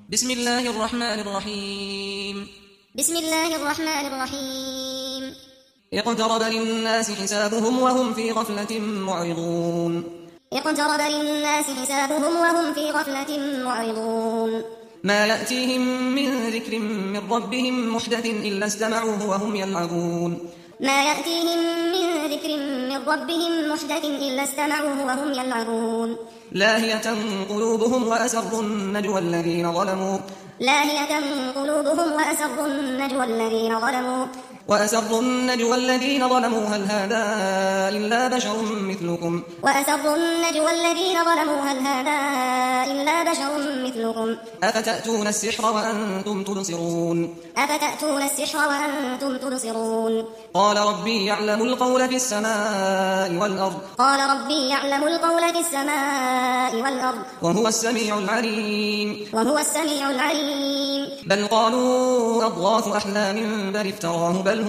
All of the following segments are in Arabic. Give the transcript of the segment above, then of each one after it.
بسم الله الرحمن الرحيم بسم الله الرحمن الرحيم اقترب للناس حسابهم وهم في غفلة معرضون اقترب للناس حسابهم وهم في غفلة معرضون ما يأتيهم من ذكر من ربهم محدث إلا استمعوه وهم يلعبون ما يأتيهم من ذكر من ربهم محدث إلا استمعوه وهم يلعبون لاهية قلوبهم وأسروا النجوى الذين ظلموا لاهية قلوبهم وأسروا النجوى الذين ظلموا هل هذا إلا بشر مثلكم أفتأتون السحر وأنتم تبصرون قال ربي يعلم القول في السماء والأرض وهو السميع العليم بل قالوا أضغاث أحلام بل افتراه بل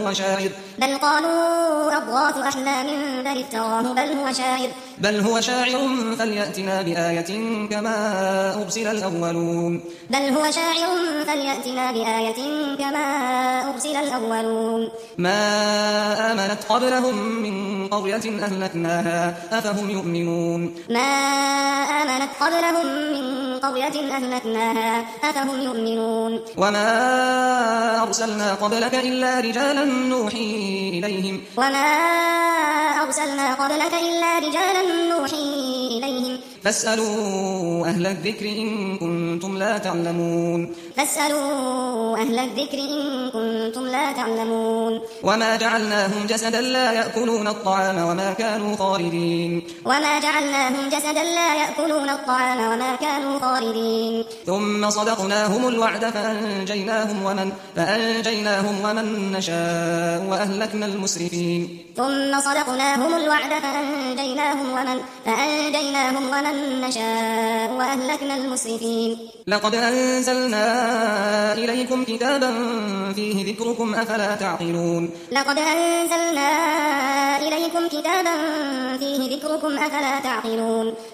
هو شاعر فليأتنا بآية كما أرسل الأولون ما آمنت قبلهم من قرية أهلكناها أفهم يؤمنون وما أرسلنا قبلك إلا رجالا نوحي إليهم فاسألوا أهل الذكر إن كنتم لا تعلمون وما جعلناهم جسدا لا يأكلون الطعام وما كانوا خالدين ثم صدقناهم الوعد فأنجيناهم ومن نشاء وأهلكنا المسرفين لقد أنزلنا إليكم كتابا فيه ذكركم أفلا تعقلون